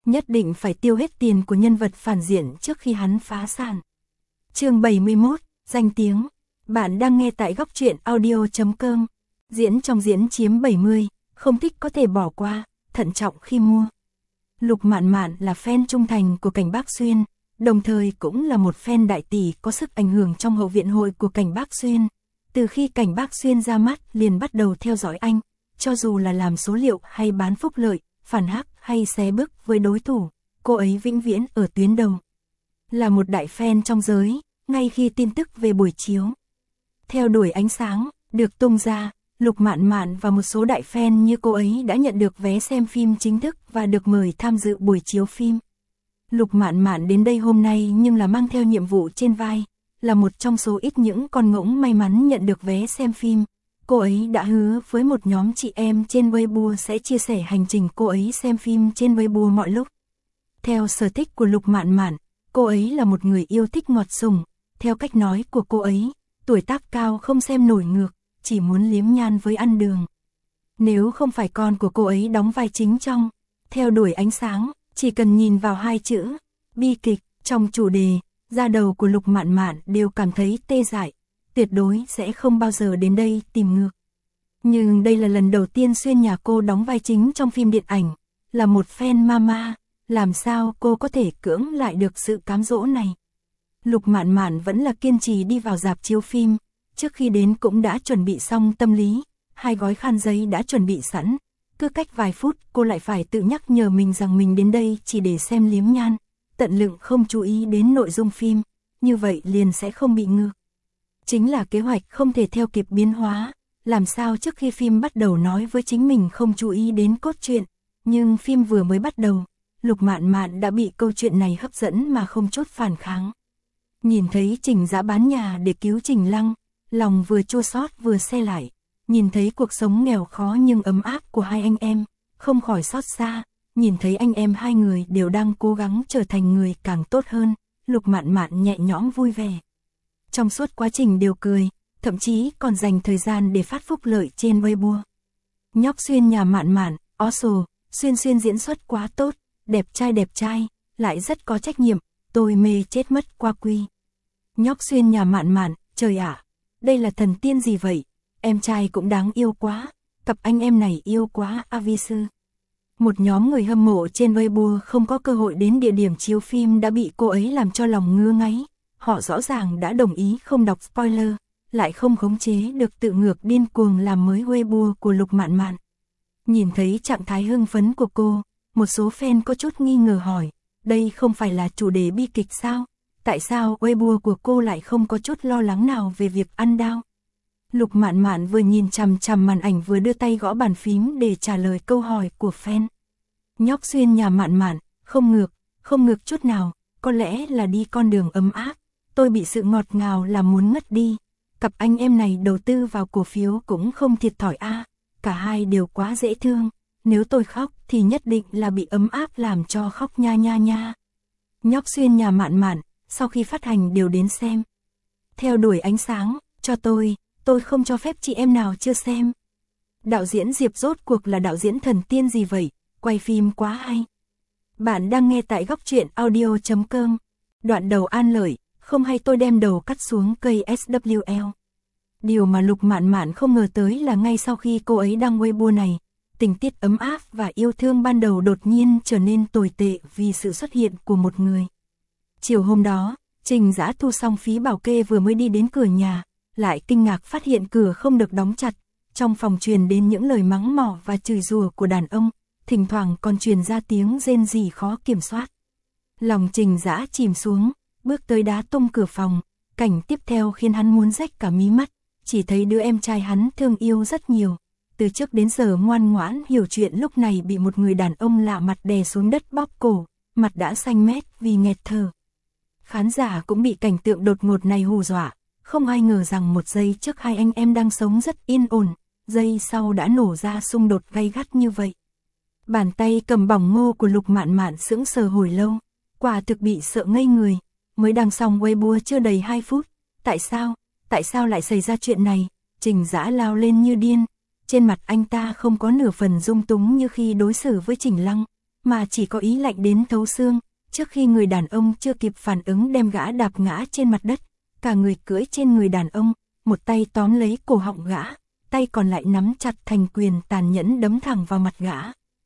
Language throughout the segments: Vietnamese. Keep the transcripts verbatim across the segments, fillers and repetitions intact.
Nhất định phải tiêu hết tiền của nhân vật phản diện trước khi hắn phá sản. Chương bảy mươi mốt, danh tiếng. Bạn đang nghe tại góc truyện audio chấm com. Diễn trong diễn chiếm bảy mươi, không thích có thể bỏ qua, thận trọng khi mua. Lục Mạn Mạn là fan trung thành của Cảnh Bác Xuyên, đồng thời cũng là một fan đại tỷ có sức ảnh hưởng trong hậu viện hội của Cảnh Bác Xuyên. Từ khi Cảnh Bác Xuyên ra mắt liền bắt đầu theo dõi anh, cho dù là làm số liệu hay bán phúc lợi, phản hắc hay xé bước với đối thủ, cô ấy vĩnh viễn ở tuyến đầu. Là một đại fan trong giới, ngay khi tin tức về buổi chiếu Theo đuổi ánh sáng được tung ra, Lục Mạn Mạn và một số đại fan như cô ấy đã nhận được vé xem phim chính thức và được mời tham dự buổi chiếu phim. Lục Mạn Mạn đến đây hôm nay nhưng là mang theo nhiệm vụ trên vai, là một trong số ít những con ngỗng may mắn nhận được vé xem phim. Cô ấy đã hứa với một nhóm chị em trên Weibo sẽ chia sẻ hành trình cô ấy xem phim trên Weibo mọi lúc. Theo sở thích của Lục Mạn Mạn, cô ấy là một người yêu thích ngọt sùng. Theo cách nói của cô ấy, tuổi tác cao không xem nổi ngược, chỉ muốn liếm nhan với ăn đường. Nếu không phải con của cô ấy đóng vai chính trong Theo đuổi ánh sáng, chỉ cần nhìn vào hai chữ bi kịch trong chủ đề, da đầu của Lục Mạn Mạn đều cảm thấy tê dại, tuyệt đối sẽ không bao giờ đến đây tìm ngược. Nhưng đây là lần đầu tiên Xuyên nhà cô đóng vai chính trong phim điện ảnh, là một fan mama, làm sao cô có thể cưỡng lại được sự cám dỗ này. Lục Mạn Mạn vẫn là kiên trì đi vào rạp chiếu phim, trước khi đến cũng đã chuẩn bị xong tâm lý, hai gói khăn giấy đã chuẩn bị sẵn, cứ cách vài phút cô lại phải tự nhắc nhở mình rằng mình đến đây chỉ để xem liếm nhan, tận lượng không chú ý đến nội dung phim, như vậy liền sẽ không bị ngược. Chính là kế hoạch không thể theo kịp biến hóa, làm sao trước khi phim bắt đầu nói với chính mình không chú ý đến cốt truyện, nhưng phim vừa mới bắt đầu, Lục Mạn Mạn đã bị câu chuyện này hấp dẫn mà không chút phản kháng. Nhìn thấy Trình Dã bán nhà để cứu Trình Lăng, lòng vừa chua xót vừa se lại, nhìn thấy cuộc sống nghèo khó nhưng ấm áp của hai anh em, không khỏi xót xa, nhìn thấy anh em hai người đều đang cố gắng trở thành người càng tốt hơn, Lục Mạn Mạn nhẹ nhõm vui vẻ. Trong suốt quá trình đều cười, thậm chí còn dành thời gian để phát phúc lợi trên Weibo. Nhóc Xuyên nhà Mạn Mạn, awesome, Xuyên Xuyên diễn xuất quá tốt, đẹp trai đẹp trai, lại rất có trách nhiệm, tôi mê chết mất qua quy. Nhóc Xuyên nhà Mạn Mạn, trời ạ, đây là thần tiên gì vậy, em trai cũng đáng yêu quá, cặp anh em này yêu quá a vi sư. Một nhóm người hâm mộ trên Weibo không có cơ hội đến địa điểm chiếu phim đã bị cô ấy làm cho lòng ngứa ngáy. Họ rõ ràng đã đồng ý không đọc spoiler, lại không khống chế được tự ngược điên cuồng làm mới Weibo của Lục Mạn Mạn. Nhìn thấy trạng thái hưng phấn của cô, một số fan có chút nghi ngờ hỏi, đây không phải là chủ đề bi kịch sao? Tại sao Weibo của cô lại không có chút lo lắng nào về việc ăn đau? Lục Mạn Mạn vừa nhìn chằm chằm màn ảnh vừa đưa tay gõ bàn phím để trả lời câu hỏi của fan. Nhóc Xuyên nhà Mạn Mạn, không ngược, không ngược chút nào, có lẽ là đi con đường ấm áp. Tôi bị sự ngọt ngào làm muốn ngất đi. Cặp anh em này đầu tư vào cổ phiếu cũng không thiệt thòi a, à. Cả hai đều quá dễ thương. Nếu tôi khóc thì nhất định là bị ấm áp làm cho khóc nha nha nha. Nhóc Xuyên nhà Mạn Mạn, sau khi phát hành đều đến xem. Theo đuổi ánh sáng, cho tôi, tôi không cho phép chị em nào chưa xem. Đạo diễn Diệp rốt cuộc là đạo diễn thần tiên gì vậy, quay phim quá hay. Bạn đang nghe tại góc truyện audio chấm com. Đoạn đầu An Lợi, không hay tôi đem đầu cắt xuống cây ét vê lờ. Điều mà Lục Mạn Mạn không ngờ tới là ngay sau khi cô ấy đăng Weibo này, tình tiết ấm áp và yêu thương ban đầu đột nhiên trở nên tồi tệ vì sự xuất hiện của một người. Chiều hôm đó, Trình Dã thu xong phí bảo kê vừa mới đi đến cửa nhà, lại kinh ngạc phát hiện cửa không được đóng chặt, trong phòng truyền đến những lời mắng mỏ và chửi rủa của đàn ông, thỉnh thoảng còn truyền ra tiếng rên rỉ khó kiểm soát. Lòng Trình Dã chìm xuống, bước tới đá tung cửa phòng, cảnh tiếp theo khiến hắn muốn rách cả mí mắt, chỉ thấy đứa em trai hắn thương yêu rất nhiều, từ trước đến giờ ngoan ngoãn hiểu chuyện lúc này bị một người đàn ông lạ mặt đè xuống đất bóp cổ, mặt đã xanh mét vì nghẹt thở. Khán giả cũng bị cảnh tượng đột ngột này hù dọa, không ai ngờ rằng một giây trước hai anh em đang sống rất yên ổn, giây sau đã nổ ra xung đột gay gắt như vậy. Bàn tay cầm bỏng ngô của Lục Mạn Mạn sững sờ hồi lâu, quả thực bị sợ ngây người, mới đăng xong Weibo chưa đầy hai phút, tại sao, tại sao lại xảy ra chuyện này? Trình Dã lao lên như điên, trên mặt anh ta không có nửa phần dung túng như khi đối xử với Trình Lăng, mà chỉ có ý lạnh đến thấu xương. Trước khi người đàn ông chưa kịp phản ứng đem gã đạp ngã trên mặt đất, cả người cưỡi trên người đàn ông, một tay tóm lấy cổ họng gã, tay còn lại nắm chặt thành quyền tàn nhẫn đấm thẳng vào mặt gã.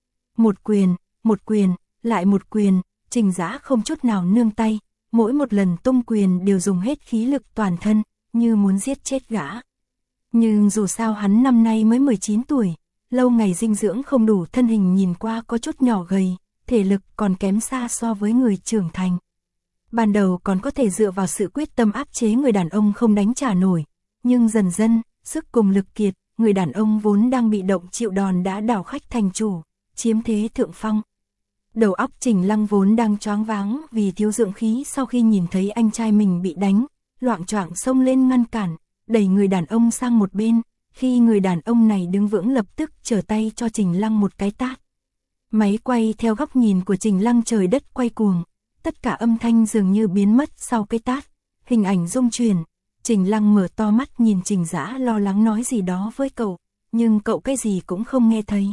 Một quyền, một quyền, lại một quyền, Trình Dã không chút nào nương tay, mỗi một lần tung quyền đều dùng hết khí lực toàn thân, như muốn giết chết gã. Nhưng dù sao hắn năm nay mới mười chín tuổi, lâu ngày dinh dưỡng không đủ, thân hình nhìn qua có chút nhỏ gầy, thể lực còn kém xa so với người trưởng thành. Ban đầu còn có thể dựa vào sự quyết tâm áp chế người đàn ông không đánh trả nổi, nhưng dần dần, sức cùng lực kiệt, người đàn ông vốn đang bị động chịu đòn đã đảo khách thành chủ, chiếm thế thượng phong. Đầu óc Trình Lăng vốn đang choáng váng vì thiếu dưỡng khí, sau khi nhìn thấy anh trai mình bị đánh, loạng choạng xông lên ngăn cản, đẩy người đàn ông sang một bên, khi người đàn ông này đứng vững lập tức trở tay cho Trình Lăng một cái tát. Máy quay theo góc nhìn của Trình Lăng trời đất quay cuồng, tất cả âm thanh dường như biến mất sau cái tát, hình ảnh rung chuyển. Trình Lăng mở to mắt nhìn Trình Dã lo lắng nói gì đó với cậu, nhưng cậu cái gì cũng không nghe thấy.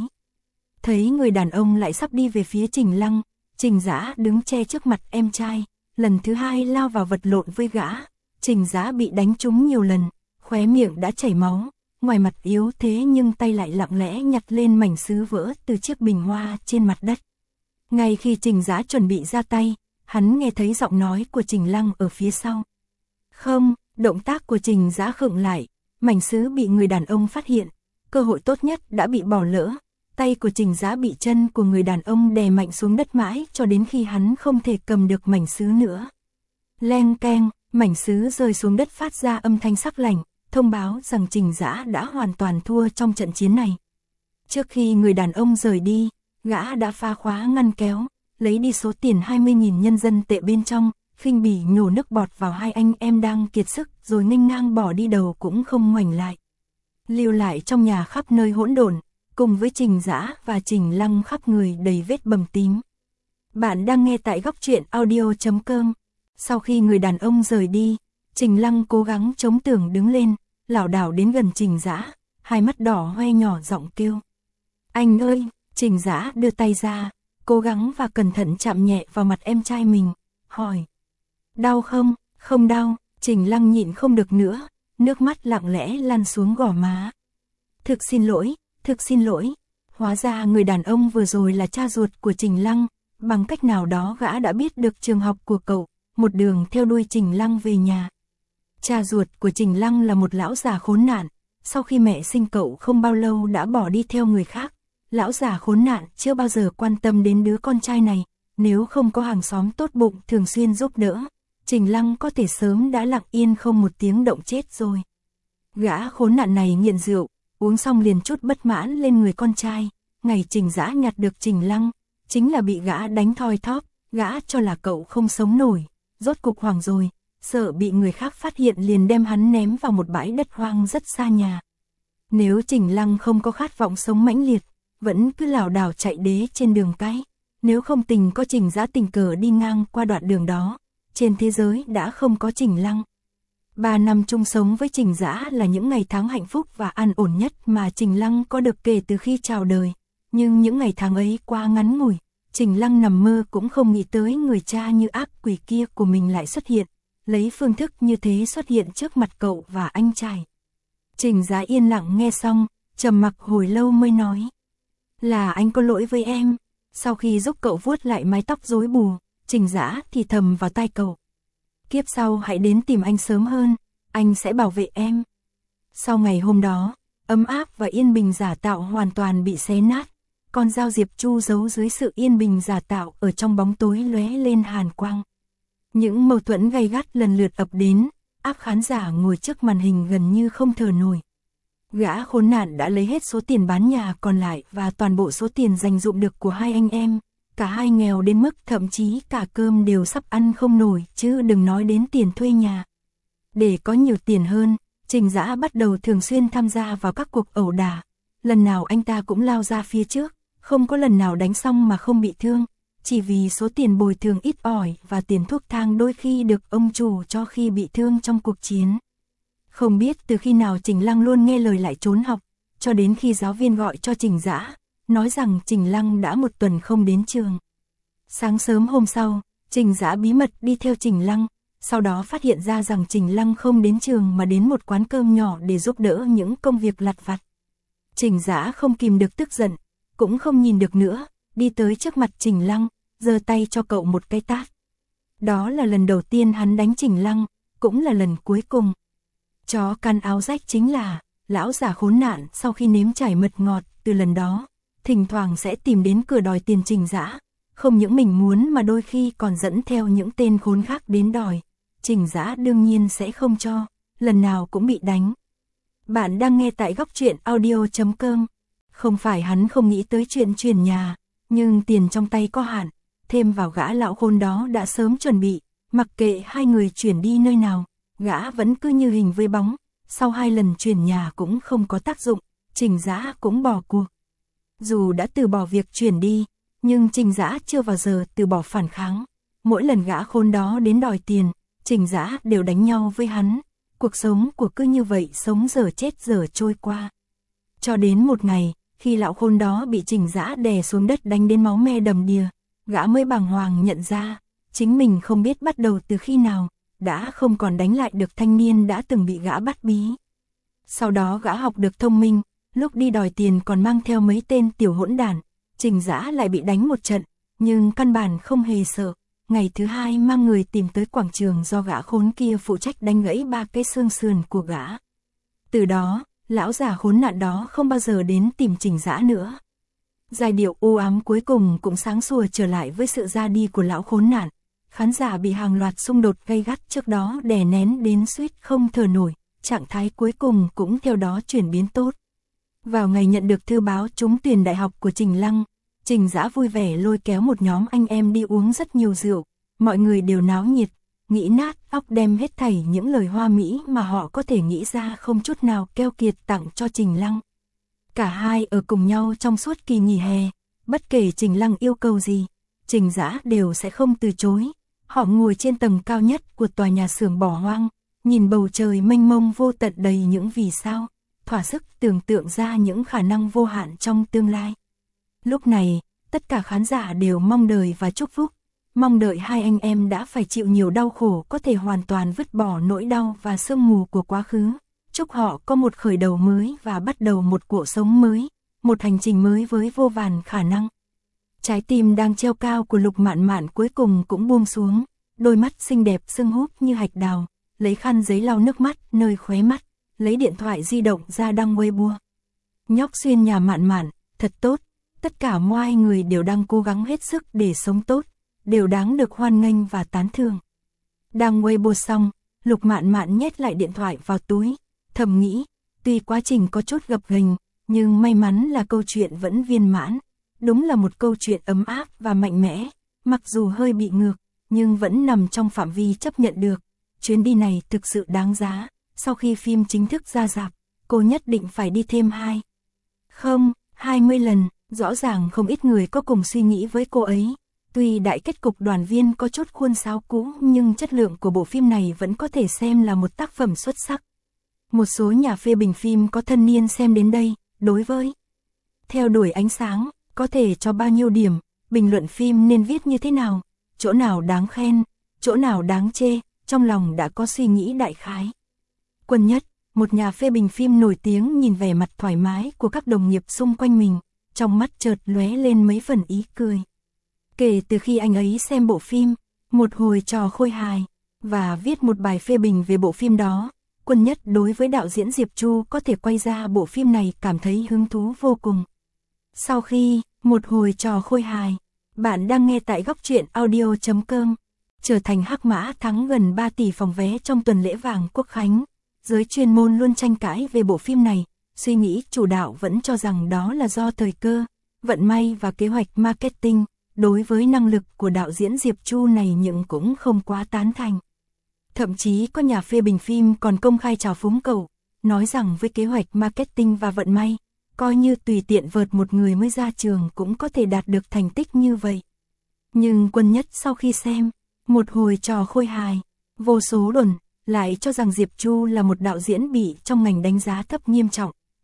Thấy người đàn ông lại sắp đi về phía Trình Lăng, Trình Dã đứng che trước mặt em trai, lần thứ hai lao vào vật lộn với gã. Trình Dã bị đánh trúng nhiều lần, khóe miệng đã chảy máu, ngoài mặt yếu thế nhưng tay lại lặng lẽ nhặt lên mảnh sứ vỡ từ chiếc bình hoa trên mặt đất. Ngay khi Trình Dã chuẩn bị ra tay, hắn nghe thấy giọng nói của Trình Lăng ở phía sau. Không, động tác của Trình Dã khựng lại, mảnh sứ bị người đàn ông phát hiện, cơ hội tốt nhất đã bị bỏ lỡ. Tay của Trình Dã bị chân của người đàn ông đè mạnh xuống đất mãi cho đến khi hắn không thể cầm được mảnh sứ nữa. Leng keng, mảnh sứ rơi xuống đất phát ra âm thanh sắc lạnh, thông báo rằng Trình Dã đã hoàn toàn thua trong trận chiến này. Trước khi người đàn ông rời đi, gã đã phá khóa ngăn kéo, lấy đi số tiền hai mươi nghìn nhân dân tệ bên trong, khinh bỉ nhổ nước bọt vào hai anh em đang kiệt sức rồi nghênh ngang bỏ đi, đầu cũng không ngoảnh lại. Lưu lại trong nhà khắp nơi hỗn độn, cùng với Trình Dã và Trình Lăng khắp người đầy vết bầm tím. Bạn đang nghe tại góc truyện audio chấm com. Sau khi người đàn ông rời đi, Trình Lăng cố gắng chống tường đứng lên, lảo đảo đến gần Trình Dã, hai mắt đỏ hoe nhỏ giọng kêu. Anh ơi! Trình Dã đưa tay ra, cố gắng và cẩn thận chạm nhẹ vào mặt em trai mình, hỏi. Đau không? Không đau. Trình Lăng nhịn không được nữa, nước mắt lặng lẽ lăn xuống gò má. Thực xin lỗi, thực xin lỗi. Hóa ra người đàn ông vừa rồi là cha ruột của Trình Lăng, bằng cách nào đó gã đã biết được trường học của cậu, một đường theo đuôi Trình Lăng về nhà. Cha ruột của Trình Lăng là một lão già khốn nạn, sau khi mẹ sinh cậu không bao lâu đã bỏ đi theo người khác. Lão già khốn nạn chưa bao giờ quan tâm đến đứa con trai này, nếu không có hàng xóm tốt bụng thường xuyên giúp đỡ, Trình Lăng có thể sớm đã lặng yên không một tiếng động chết rồi. Gã khốn nạn này nghiện rượu, uống xong liền chút bất mãn lên người con trai, ngày Trình Dã nhặt được Trình Lăng, chính là bị gã đánh thoi thóp, gã cho là cậu không sống nổi, rốt cục hoảng rồi, sợ bị người khác phát hiện liền đem hắn ném vào một bãi đất hoang rất xa nhà. Nếu Trình Lăng không có khát vọng sống mãnh liệt, vẫn cứ lảo đảo chạy đế trên đường cái, nếu không tình có Trình Dã tình cờ đi ngang qua đoạn đường đó, trên thế giới đã không có Trình Lăng. Ba năm chung sống với Trình Dã là những ngày tháng hạnh phúc và an ổn nhất mà Trình Lăng có được kể từ khi chào đời, nhưng những ngày tháng ấy quá ngắn ngủi, Trình Lăng nằm mơ cũng không nghĩ tới người cha như ác quỷ kia của mình lại xuất hiện, lấy phương thức như thế xuất hiện trước mặt cậu và anh trai. Trình Dã yên lặng nghe xong, trầm mặc hồi lâu mới nói. Là anh có lỗi với em. Sau khi giúp cậu vuốt lại mái tóc rối bù, Trình Dã thì thầm vào tai cậu. Kiếp sau hãy đến tìm anh sớm hơn, anh sẽ bảo vệ em. Sau ngày hôm đó, ấm áp và yên bình giả tạo hoàn toàn bị xé nát. Con dao Diệp Chu giấu dưới sự yên bình giả tạo ở trong bóng tối lóe lên hàn quang. Những mâu thuẫn gay gắt lần lượt ập đến, áp khán giả ngồi trước màn hình gần như không thở nổi. Gã khốn nạn đã lấy hết số tiền bán nhà còn lại và toàn bộ số tiền dành dụm được của hai anh em. Cả hai nghèo đến mức thậm chí cả cơm đều sắp ăn không nổi, chứ đừng nói đến tiền thuê nhà. Để có nhiều tiền hơn, Trình Dã bắt đầu thường xuyên tham gia vào các cuộc ẩu đả. Lần nào anh ta cũng lao ra phía trước, không có lần nào đánh xong mà không bị thương. Chỉ vì số tiền bồi thường ít ỏi và tiền thuốc thang đôi khi được ông chủ cho khi bị thương trong cuộc chiến. Không biết từ khi nào Trình Lăng luôn nghe lời lại trốn học, cho đến khi giáo viên gọi cho Trình Dã, nói rằng Trình Lăng đã một tuần không đến trường. Sáng sớm hôm sau, Trình Dã bí mật đi theo Trình Lăng, sau đó phát hiện ra rằng Trình Lăng không đến trường mà đến một quán cơm nhỏ để giúp đỡ những công việc lặt vặt. Trình Dã không kìm được tức giận, cũng không nhìn được nữa, đi tới trước mặt Trình Lăng, giơ tay cho cậu một cái tát. Đó là lần đầu tiên hắn đánh Trình Lăng, cũng là lần cuối cùng. Chó căn áo rách chính là, lão già khốn nạn sau khi nếm trải mật ngọt từ lần đó, thỉnh thoảng sẽ tìm đến cửa đòi tiền Trình Dã, không những mình muốn mà đôi khi còn dẫn theo những tên khốn khác đến đòi. Trình Dã đương nhiên sẽ không cho, lần nào cũng bị đánh. Bạn đang nghe tại góc truyện audio chấm com. Không phải hắn không nghĩ tới chuyện chuyển nhà, nhưng tiền trong tay có hạn, thêm vào gã lão khôn đó đã sớm chuẩn bị, mặc kệ hai người chuyển đi nơi nào, gã vẫn cứ như hình với bóng, sau hai lần chuyển nhà cũng không có tác dụng, Trình Dã cũng bỏ cuộc. Dù đã từ bỏ việc chuyển đi, nhưng Trình Dã chưa bao giờ từ bỏ phản kháng, mỗi lần gã khôn đó đến đòi tiền, Trình Dã đều đánh nhau với hắn, cuộc sống của cứ như vậy sống giờ chết giờ trôi qua. Cho đến một ngày, khi lão khôn đó bị Trình Dã đè xuống đất đánh đến máu me đầm đìa, gã mới bàng hoàng nhận ra, chính mình không biết bắt đầu từ khi nào, đã không còn đánh lại được thanh niên đã từng bị gã bắt bí. Sau đó gã học được thông minh, lúc đi đòi tiền còn mang theo mấy tên tiểu hỗn đản, Trình Dã lại bị đánh một trận, nhưng căn bản không hề sợ. Ngày thứ hai mang người tìm tới quảng trường do gã khốn kia phụ trách đánh gãy ba cái xương sườn của gã. Từ đó, lão già khốn nạn đó không bao giờ đến tìm Trình Dã nữa. Giai điệu u ám cuối cùng cũng sáng sủa trở lại với sự ra đi của lão khốn nạn. Khán giả bị hàng loạt xung đột gay gắt trước đó đè nén đến suýt không thở nổi, trạng thái cuối cùng cũng theo đó chuyển biến tốt. Vào ngày nhận được thư báo trúng tuyển đại học của Trình Lăng, Trình Dã vui vẻ lôi kéo một nhóm anh em đi uống rất nhiều rượu, mọi người đều náo nhiệt, nghĩ nát óc đem hết thảy những lời hoa mỹ mà họ có thể nghĩ ra không chút nào keo kiệt tặng cho Trình Lăng. Cả hai ở cùng nhau trong suốt kỳ nghỉ hè, bất kể Trình Lăng yêu cầu gì, Trình Dã đều sẽ không từ chối. Họ ngồi trên tầng cao nhất của tòa nhà xưởng bỏ hoang, nhìn bầu trời mênh mông vô tận đầy những vì sao, thỏa sức tưởng tượng ra những khả năng vô hạn trong tương lai. Lúc này, tất cả khán giả đều mong đợi và chúc phúc, mong đợi hai anh em đã phải chịu nhiều đau khổ có thể hoàn toàn vứt bỏ nỗi đau và sương mù của quá khứ, chúc họ có một khởi đầu mới và bắt đầu một cuộc sống mới, một hành trình mới với vô vàn khả năng. Trái tim đang treo cao của Lục Mạn Mạn cuối cùng cũng buông xuống, đôi mắt xinh đẹp sưng húp như hạch đào, lấy khăn giấy lau nước mắt nơi khóe mắt, lấy điện thoại di động ra đăng Weibo. Nhóc Xuyên nhà Mạn Mạn, thật tốt, tất cả mọi người đều đang cố gắng hết sức để sống tốt, đều đáng được hoan nghênh và tán thưởng. Đăng Weibo xong, Lục Mạn Mạn nhét lại điện thoại vào túi, thầm nghĩ, tuy quá trình có chút gập ghềnh, nhưng may mắn là câu chuyện vẫn viên mãn. Đúng là một câu chuyện ấm áp và mạnh mẽ, mặc dù hơi bị ngược, nhưng vẫn nằm trong phạm vi chấp nhận được. Chuyến đi này thực sự đáng giá, sau khi phim chính thức ra rạp, cô nhất định phải đi thêm hai. Không, hai mươi lần, rõ ràng không ít người có cùng suy nghĩ với cô ấy. Tuy đại kết cục đoàn viên có chút khuôn sáo cũ nhưng chất lượng của bộ phim này vẫn có thể xem là một tác phẩm xuất sắc. Một số nhà phê bình phim có thân niên xem đến đây, đối với Theo đuổi ánh sáng, có thể cho bao nhiêu điểm, bình luận phim nên viết như thế nào, chỗ nào đáng khen, chỗ nào đáng chê, trong lòng đã có suy nghĩ đại khái. Quân Nhất, một nhà phê bình phim nổi tiếng nhìn vẻ mặt thoải mái của các đồng nghiệp xung quanh mình, trong mắt chợt lóe lên mấy phần ý cười. Kể từ khi anh ấy xem bộ phim, một hồi trò khôi hài, và viết một bài phê bình về bộ phim đó, Quân Nhất đối với đạo diễn Diệp Chu có thể quay ra bộ phim này cảm thấy hứng thú vô cùng. Sau khi, một hồi trò khôi hài, bạn đang nghe tại góc truyện audio chấm com, trở thành hắc mã thắng gần ba tỷ phòng vé trong tuần lễ vàng Quốc Khánh. Giới chuyên môn luôn tranh cãi về bộ phim này, suy nghĩ chủ đạo vẫn cho rằng đó là do thời cơ, vận may và kế hoạch marketing, đối với năng lực của đạo diễn Diệp Chu này nhưng cũng không quá tán thành. Thậm chí có nhà phê bình phim còn công khai trào phúng cậu, nói rằng với kế hoạch marketing và vận may, coi như tùy tiện vợt một người mới ra trường cũng có thể đạt được thành tích như vậy. Nhưng Quân Nhất sau khi xem, một hồi trò khôi hài, vô số đồn, lại cho rằng Diệp Chu là một đạo diễn bị trong ngành đánh giá thấp nghiêm trọng,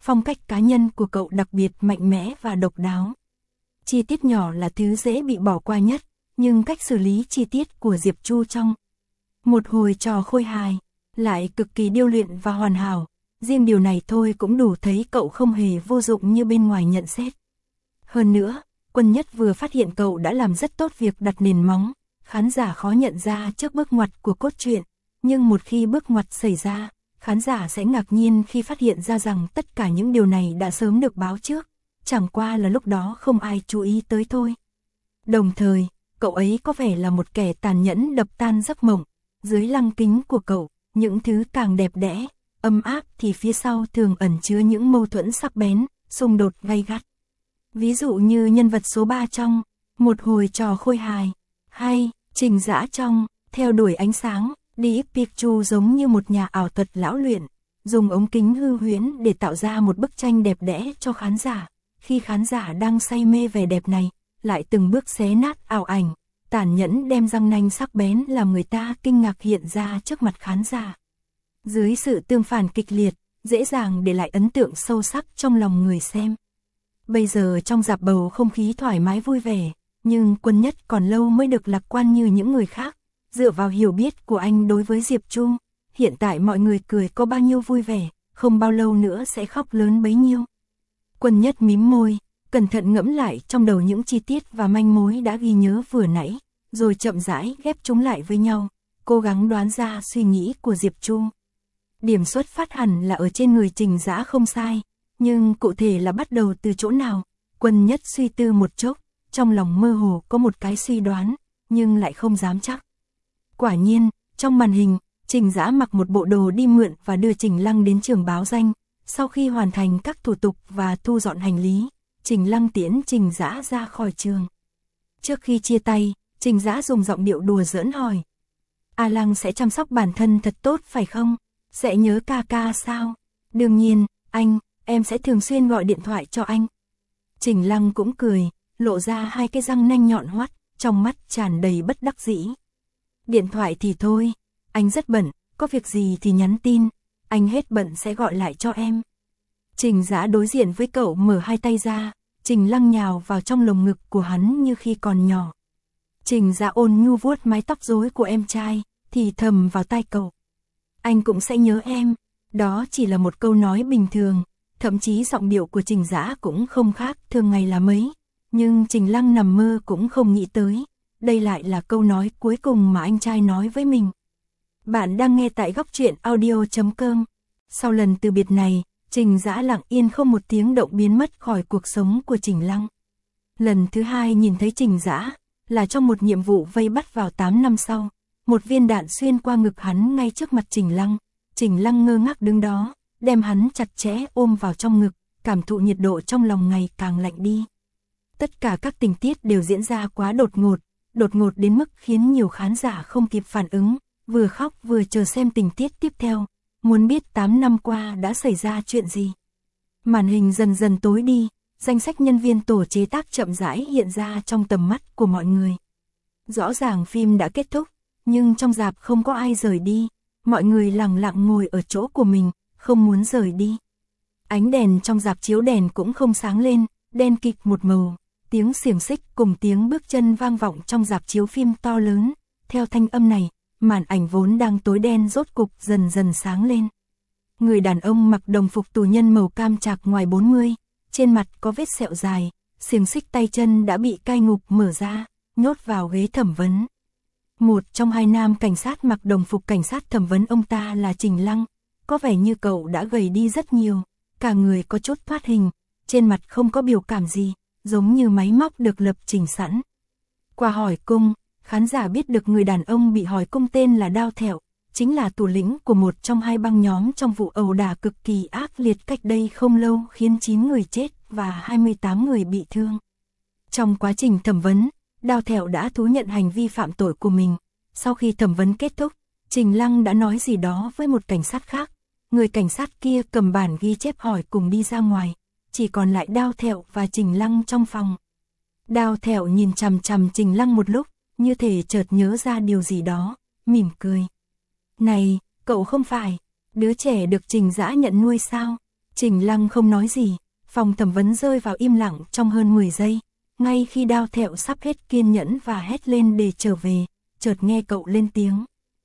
phong cách cá nhân của cậu đặc biệt mạnh mẽ và độc đáo. Chi tiết nhỏ là thứ dễ bị bỏ qua nhất, nhưng cách xử lý chi tiết của Diệp Chu trong một hồi trò khôi hài, lại cực kỳ điêu luyện và hoàn hảo. Riêng điều này thôi cũng đủ thấy cậu không hề vô dụng như bên ngoài nhận xét. Hơn nữa, Quân Nhất vừa phát hiện cậu đã làm rất tốt việc đặt nền móng, khán giả khó nhận ra trước bước ngoặt của cốt truyện, nhưng một khi bước ngoặt xảy ra, khán giả sẽ ngạc nhiên khi phát hiện ra rằng tất cả những điều này đã sớm được báo trước, chẳng qua là lúc đó không ai chú ý tới thôi. Đồng thời, cậu ấy có vẻ là một kẻ tàn nhẫn đập tan giấc mộng, dưới lăng kính của cậu, những thứ càng đẹp đẽ, ấm áp thì phía sau thường ẩn chứa những mâu thuẫn sắc bén, xung đột gay gắt. Ví dụ như nhân vật số ba trong một hồi trò khôi hài, hay Trình Dã trong Theo đuổi ánh sáng, Deep Picture giống như một nhà ảo thuật lão luyện, dùng ống kính hư huyễn để tạo ra một bức tranh đẹp đẽ cho khán giả. Khi khán giả đang say mê vẻ đẹp này, lại từng bước xé nát ảo ảnh, tàn nhẫn đem răng nanh sắc bén làm người ta kinh ngạc hiện ra trước mặt khán giả. Dưới sự tương phản kịch liệt, dễ dàng để lại ấn tượng sâu sắc trong lòng người xem. Bây giờ trong rạp bầu không khí thoải mái vui vẻ, nhưng Quân Nhất còn lâu mới được lạc quan như những người khác. Dựa vào hiểu biết của anh đối với Diệp Chu, hiện tại mọi người cười có bao nhiêu vui vẻ, không bao lâu nữa sẽ khóc lớn bấy nhiêu. Quân Nhất mím môi, cẩn thận ngẫm lại trong đầu những chi tiết và manh mối đã ghi nhớ vừa nãy, rồi chậm rãi ghép chúng lại với nhau, cố gắng đoán ra suy nghĩ của Diệp Chu. Điểm xuất phát hẳn là ở trên người Trình Dã không sai, nhưng cụ thể là bắt đầu từ chỗ nào? Quân Nhất suy tư một chốc, trong lòng mơ hồ có một cái suy đoán, nhưng lại không dám chắc. Quả nhiên, trong màn hình, Trình Dã mặc một bộ đồ đi mượn và đưa Trình Lăng đến trường báo danh. Sau khi hoàn thành các thủ tục và thu dọn hành lý, Trình Lăng tiễn Trình Dã ra khỏi trường. Trước khi chia tay, Trình Dã dùng giọng điệu đùa giỡn hỏi: A Lăng sẽ chăm sóc bản thân thật tốt phải không? Sẽ nhớ ca ca sao? Đương nhiên, anh, em sẽ thường xuyên gọi điện thoại cho anh. Trình Lăng cũng cười, lộ ra hai cái răng nanh nhọn hoắt, trong mắt tràn đầy bất đắc dĩ. Điện thoại thì thôi, anh rất bận, có việc gì thì nhắn tin, anh hết bận sẽ gọi lại cho em. Trình Dã đối diện với cậu mở hai tay ra, Trình Lăng nhào vào trong lồng ngực của hắn như khi còn nhỏ. Trình Dã ôn nhu vuốt mái tóc rối của em trai, thì thầm vào tai cậu: anh cũng sẽ nhớ em. Đó chỉ là một câu nói bình thường, thậm chí giọng điệu của Trình Dã cũng không khác thường ngày là mấy. Nhưng Trình Lăng nằm mơ cũng không nghĩ tới, đây lại là câu nói cuối cùng mà anh trai nói với mình. Bạn đang nghe tại góc truyện audio chấm com. Sau lần từ biệt này, Trình Dã lặng yên không một tiếng động biến mất khỏi cuộc sống của Trình Lăng. Lần thứ hai nhìn thấy Trình Dã là trong một nhiệm vụ vây bắt vào tám năm sau. Một viên đạn xuyên qua ngực hắn ngay trước mặt Trình Lăng. Trình Lăng ngơ ngác đứng đó, đem hắn chặt chẽ ôm vào trong ngực, cảm thụ nhiệt độ trong lòng ngày càng lạnh đi. Tất cả các tình tiết đều diễn ra quá đột ngột, đột ngột đến mức khiến nhiều khán giả không kịp phản ứng, vừa khóc vừa chờ xem tình tiết tiếp theo, muốn biết tám năm qua đã xảy ra chuyện gì. Màn hình dần dần tối đi, danh sách nhân viên tổ chế tác chậm rãi hiện ra trong tầm mắt của mọi người. Rõ ràng phim đã kết thúc, nhưng trong rạp không có ai rời đi, mọi người lặng lặng ngồi ở chỗ của mình, không muốn rời đi. Ánh đèn trong rạp chiếu đèn cũng không sáng lên, đen kịt một màu, tiếng xiềng xích cùng tiếng bước chân vang vọng trong rạp chiếu phim to lớn. Theo thanh âm này, màn ảnh vốn đang tối đen rốt cục dần dần sáng lên. Người đàn ông mặc đồng phục tù nhân màu cam chạc ngoài bốn mươi, trên mặt có vết sẹo dài, xiềng xích tay chân đã bị cai ngục mở ra, nhốt vào ghế thẩm vấn. Một trong hai nam cảnh sát mặc đồng phục cảnh sát thẩm vấn ông ta là Trình Lăng, có vẻ như cậu đã gầy đi rất nhiều, cả người có chút thoát hình, trên mặt không có biểu cảm gì, giống như máy móc được lập trình sẵn. Qua hỏi cung, khán giả biết được người đàn ông bị hỏi cung tên là Đao Thẹo, chính là thủ lĩnh của một trong hai băng nhóm trong vụ ẩu đả cực kỳ ác liệt cách đây không lâu khiến chín người chết và hai mươi tám người bị thương. Trong quá trình thẩm vấn, Đao Thẹo đã thú nhận hành vi phạm tội của mình. Sau khi thẩm vấn kết thúc, Trình Lăng đã nói gì đó với một cảnh sát khác. Người cảnh sát kia cầm bản ghi chép hỏi cùng đi ra ngoài, chỉ còn lại Đao Thẹo và Trình Lăng trong phòng. Đao Thẹo nhìn chằm chằm Trình Lăng một lúc, như thể chợt nhớ ra điều gì đó, mỉm cười. Này, cậu không phải đứa trẻ được Trình Dã nhận nuôi sao? Trình Lăng không nói gì, phòng thẩm vấn rơi vào im lặng trong hơn mười giây. Ngay khi Đao Thẹo sắp hết kiên nhẫn và hét lên để trở về, chợt nghe cậu lên tiếng.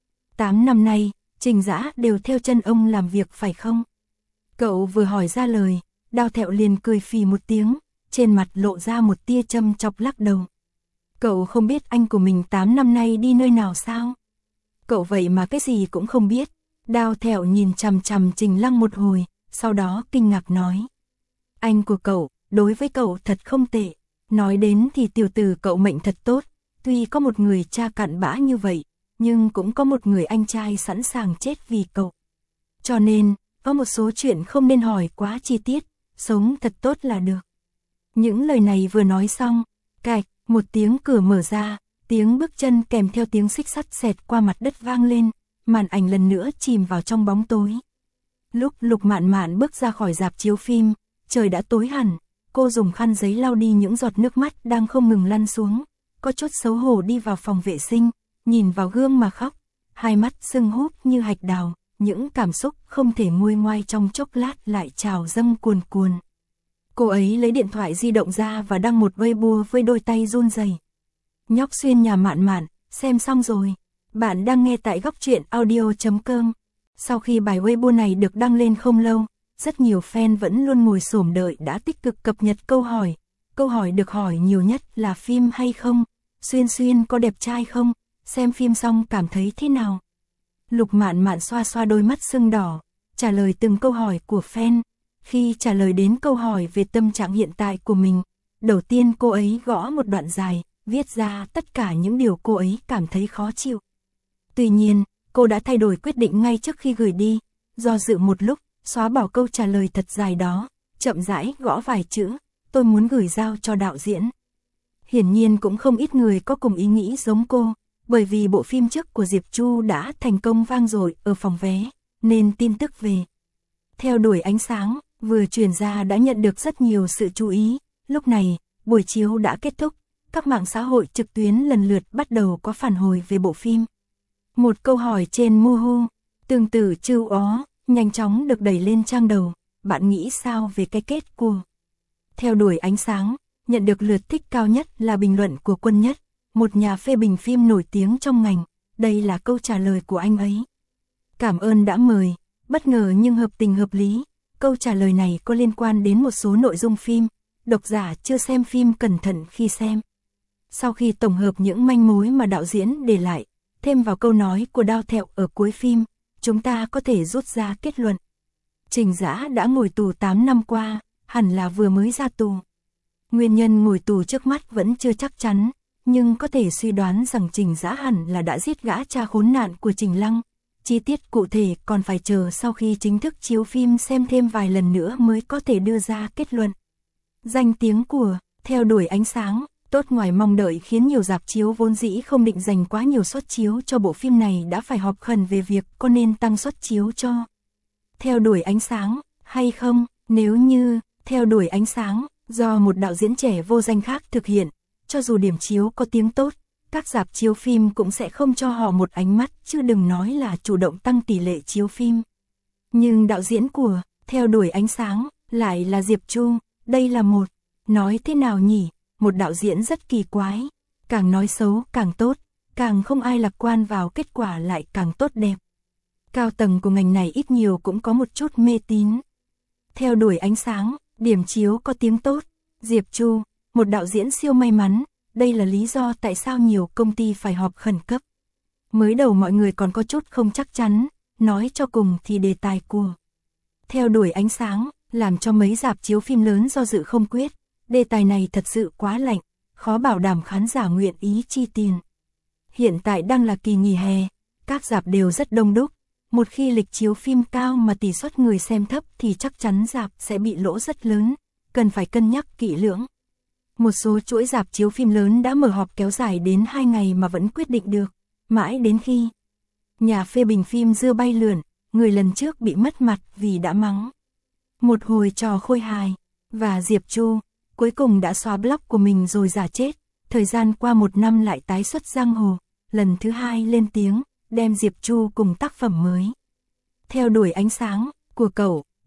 Tám năm nay, Trình Dã đều theo chân ông làm việc phải không? Cậu vừa hỏi ra lời, Đao Thẹo liền cười phì một tiếng, trên mặt lộ ra một tia châm chọc lắc đầu. Cậu không biết anh của mình tám năm nay đi nơi nào sao? Cậu vậy mà cái gì cũng không biết. Đao Thẹo nhìn chằm chằm Trình Lăng một hồi, sau đó kinh ngạc nói. Anh của cậu, đối với cậu thật không tệ. Nói đến thì tiểu tử cậu mệnh thật tốt, tuy có một người cha cặn bã như vậy, nhưng cũng có một người anh trai sẵn sàng chết vì cậu. Cho nên, có một số chuyện không nên hỏi quá chi tiết, sống thật tốt là được. Những lời này vừa nói xong, cạch, một tiếng cửa mở ra, tiếng bước chân kèm theo tiếng xích sắt xẹt qua mặt đất vang lên, màn ảnh lần nữa chìm vào trong bóng tối. Lúc Lục Mạn Mạn bước ra khỏi rạp chiếu phim, trời đã tối hẳn, cô dùng khăn giấy lau đi những giọt nước mắt đang không ngừng lăn xuống, có chút xấu hổ đi vào phòng vệ sinh, nhìn vào gương mà khóc, hai mắt sưng húp như hạch đào, những cảm xúc không thể nguôi ngoai trong chốc lát lại trào dâng cuồn cuồn. Cô ấy lấy điện thoại di động ra và đăng một Weibo với đôi tay run rẩy. Nhóc Xuyên nhà Mạn Mạn, xem xong rồi. Bạn đang nghe tại góc truyện audio chấm com. Sau khi bài Weibo này được đăng lên không lâu, rất nhiều fan vẫn luôn ngồi xổm đợi đã tích cực cập nhật câu hỏi. Câu hỏi được hỏi nhiều nhất là phim hay không? Xuyên Xuyên có đẹp trai không? Xem phim xong cảm thấy thế nào? Lục Mạn Mạn xoa xoa đôi mắt sưng đỏ, trả lời từng câu hỏi của fan. Khi trả lời đến câu hỏi về tâm trạng hiện tại của mình, đầu tiên cô ấy gõ một đoạn dài, viết ra tất cả những điều cô ấy cảm thấy khó chịu. Tuy nhiên, cô đã thay đổi quyết định ngay trước khi gửi đi, do dự một lúc, xóa bỏ câu trả lời thật dài đó, chậm rãi gõ vài chữ, tôi muốn gửi giao cho đạo diễn. Hiển nhiên cũng không ít người có cùng ý nghĩ giống cô, bởi vì bộ phim trước của Diệp Chu đã thành công vang dội ở phòng vé, nên tin tức về Theo đuổi ánh sáng vừa truyền ra đã nhận được rất nhiều sự chú ý. Lúc này, buổi chiếu đã kết thúc, các mạng xã hội trực tuyến lần lượt bắt đầu có phản hồi về bộ phim. Một câu hỏi trên Muhu, tương tự Chư Ó, nhanh chóng được đẩy lên trang đầu. Bạn nghĩ sao về cái kết của Theo đuổi ánh sáng? Nhận được lượt thích cao nhất là bình luận của Quân Nhất, một nhà phê bình phim nổi tiếng trong ngành. Đây là câu trả lời của anh ấy. Cảm ơn đã mời, bất ngờ nhưng hợp tình hợp lý. Câu trả lời này có liên quan đến một số nội dung phim, độc giả chưa xem phim cẩn thận khi xem. Sau khi tổng hợp những manh mối mà đạo diễn để lại, thêm vào câu nói của Đao Thẹo ở cuối phim, chúng ta có thể rút ra kết luận. Trình Dã đã ngồi tù tám năm qua, hẳn là vừa mới ra tù. Nguyên nhân ngồi tù trước mắt vẫn chưa chắc chắn, nhưng có thể suy đoán rằng Trình Dã hẳn là đã giết gã cha khốn nạn của Trình Lăng. Chi tiết cụ thể còn phải chờ sau khi chính thức chiếu phim xem thêm vài lần nữa mới có thể đưa ra kết luận. Danh tiếng của Theo đuổi ánh sáng tốt ngoài mong đợi khiến nhiều rạp chiếu vốn dĩ không định dành quá nhiều suất chiếu cho bộ phim này đã phải họp khẩn về việc có nên tăng suất chiếu cho Theo đuổi ánh sáng hay không. Nếu như Theo đuổi ánh sáng do một đạo diễn trẻ vô danh khác thực hiện, cho dù điểm chiếu có tiếng tốt, các rạp chiếu phim cũng sẽ không cho họ một ánh mắt, chứ đừng nói là chủ động tăng tỷ lệ chiếu phim. Nhưng đạo diễn của Theo đuổi ánh sáng lại là Diệp Chu. Đây là một, nói thế nào nhỉ, một đạo diễn rất kỳ quái. Càng nói xấu càng tốt, càng không ai lạc quan vào kết quả lại càng tốt đẹp. Cao tầng của ngành này ít nhiều cũng có một chút mê tín. Theo đuổi ánh sáng, điểm chiếu có tiếng tốt. Diệp Chu, một đạo diễn siêu may mắn. Đây là lý do tại sao nhiều công ty phải họp khẩn cấp. Mới đầu mọi người còn có chút không chắc chắn, nói cho cùng thì đề tài của Theo đuổi ánh sáng làm cho mấy rạp chiếu phim lớn do dự không quyết. Đề tài này thật sự quá lạnh, khó bảo đảm khán giả nguyện ý chi tiền. Hiện tại đang là kỳ nghỉ hè, các rạp đều rất đông đúc. Một khi lịch chiếu phim cao mà tỷ suất người xem thấp thì chắc chắn rạp sẽ bị lỗ rất lớn, cần phải cân nhắc kỹ lưỡng. Một số chuỗi rạp chiếu phim lớn đã mở họp kéo dài đến hai ngày mà vẫn quyết định được, mãi đến khi nhà phê bình phim dưa bay lượn, người lần trước bị mất mặt vì đã mắng một hồi trò khôi hài, và Diệp Chu cuối cùng đã xóa blog của mình rồi giả chết. Thời gian qua một năm lại tái xuất giang hồ, lần thứ hai lên tiếng, đem Diệp Chu cùng tác phẩm mới Theo đuổi ánh sáng của cậu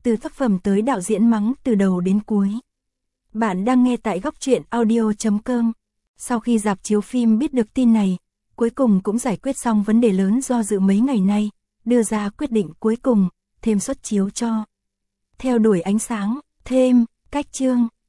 từ tác phẩm tới đạo diễn mắng từ đầu đến cuối. Bạn đang nghe tại góc truyện audio.com. Sau khi rạp chiếu phim biết được tin này, cuối cùng cũng giải quyết xong vấn đề lớn do dự mấy ngày nay, đưa ra quyết định cuối cùng, thêm suất chiếu cho Theo đuổi ánh sáng, thêm, cách chương.